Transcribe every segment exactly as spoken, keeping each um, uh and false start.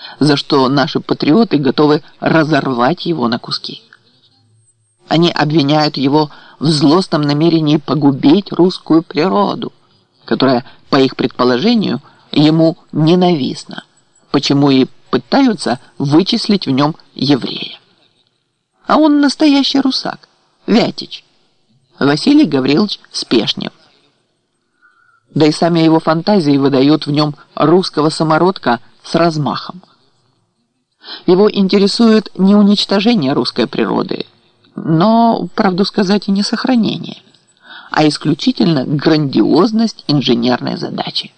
за что наши патриоты готовы разорвать его на куски. Они обвиняют его в злостном намерении погубить русскую природу, которая, по их предположению, ему ненавистна, почему и пытаются вычислить в нем еврея. А он настоящий русак, Вятич, Василий Гаврилович Спешнев. Да и сами его фантазии выдают в нем русского самородка с размахом. Его интересует не уничтожение русской природы, но, правду сказать, и не сохранение, а исключительно грандиозность инженерной задачи.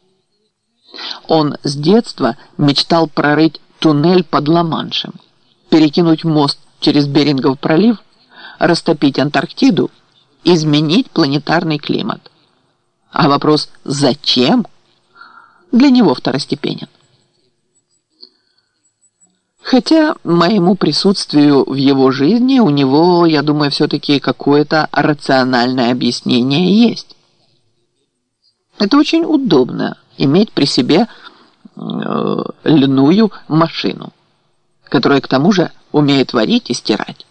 Он с детства мечтал прорыть туннель под Ла-Маншем, перекинуть мост через Берингов пролив, растопить Антарктиду, изменить планетарный климат. А вопрос «зачем?» для него второстепенен. Хотя моему присутствию в его жизни у него, я думаю, все-таки какое-то рациональное объяснение есть. Это очень удобно иметь при себе э, льняную машину, которая к тому же умеет варить и стирать.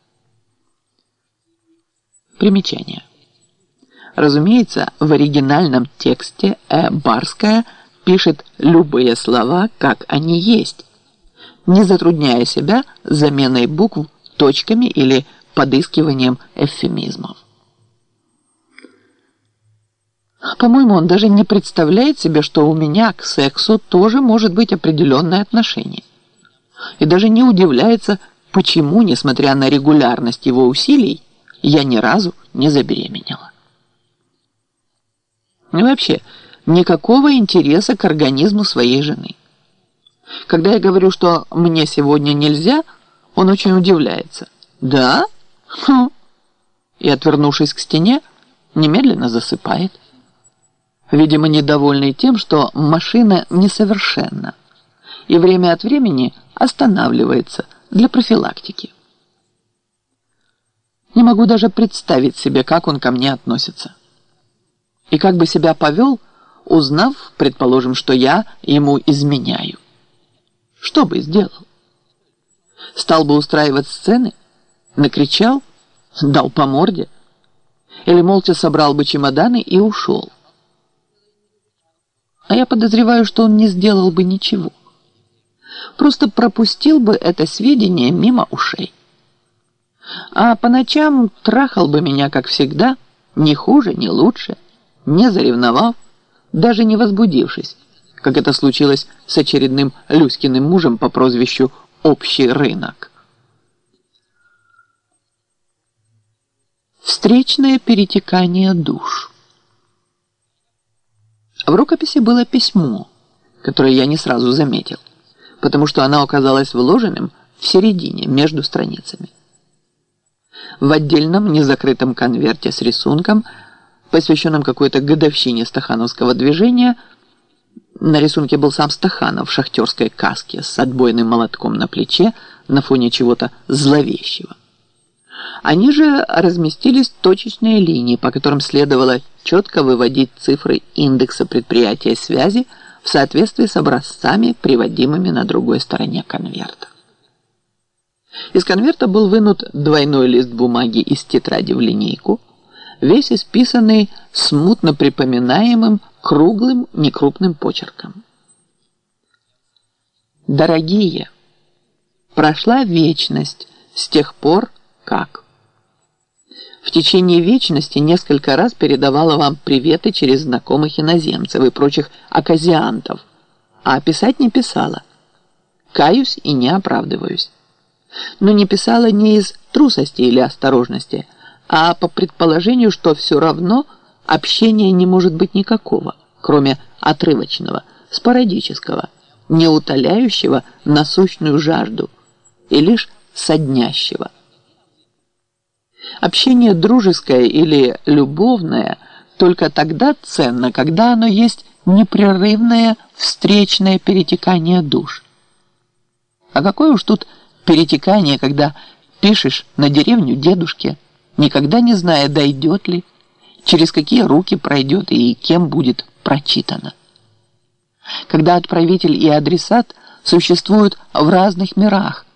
Примечание. Разумеется, в оригинальном тексте Э. Барская пишет любые слова, как они есть, не затрудняя себя заменой букв точками или подыскиванием эвфемизмов. По-моему, он даже не представляет себе, что у меня к сексу тоже может быть определенное отношение. И даже не удивляется, почему, несмотря на регулярность его усилий, я ни разу не забеременела. И вообще, никакого интереса к организму своей жены. Когда я говорю, что мне сегодня нельзя, он очень удивляется. «Да? Хм». И, отвернувшись к стене, немедленно засыпает. Видимо, недовольный тем, что машина несовершенна и время от времени останавливается для профилактики. Не могу даже представить себе, как он ко мне относится. И как бы себя повел, узнав, предположим, что я ему изменяю. Что бы сделал? Стал бы устраивать сцены? Накричал? Дал по морде? Или молча собрал бы чемоданы и ушел? А я подозреваю, что он не сделал бы ничего. Просто пропустил бы это сведение мимо ушей. А по ночам трахал бы меня, как всегда, ни хуже, ни лучше, не заревновав, даже не возбудившись, как это случилось с очередным Люськиным мужем по прозвищу «Общий рынок». Встречное перетекание душ. В рукописи было письмо, которое я не сразу заметил, потому что оно оказалось вложенным в середине, между страницами. В отдельном незакрытом конверте с рисунком, посвященном какой-то годовщине стахановского движения, на рисунке был сам Стаханов в шахтерской каске с отбойным молотком на плече на фоне чего-то зловещего. Они же разместились точечные линии, по которым следовало четко выводить цифры индекса предприятия связи в соответствии с образцами, приводимыми на другой стороне конверта. Из конверта был вынут двойной лист бумаги из тетради в линейку, весь исписанный смутно припоминаемым круглым некрупным почерком. Дорогие, прошла вечность с тех пор, как. В течение вечности несколько раз передавала вам приветы через знакомых иноземцев и прочих оказиантов, а писать не писала. Каюсь и не оправдываюсь. Но не писала не из трусости или осторожности, а по предположению, что все равно общения не может быть никакого, кроме отрывочного, спорадического, не утоляющего насущную жажду и лишь соднящего. Общение дружеское или любовное только тогда ценно, когда оно есть непрерывное встречное перетекание душ. А какое уж тут перетекание, когда пишешь на деревню дедушке, никогда не зная, дойдет ли, через какие руки пройдет и кем будет прочитано. Когда отправитель и адресат существуют в разных мирах,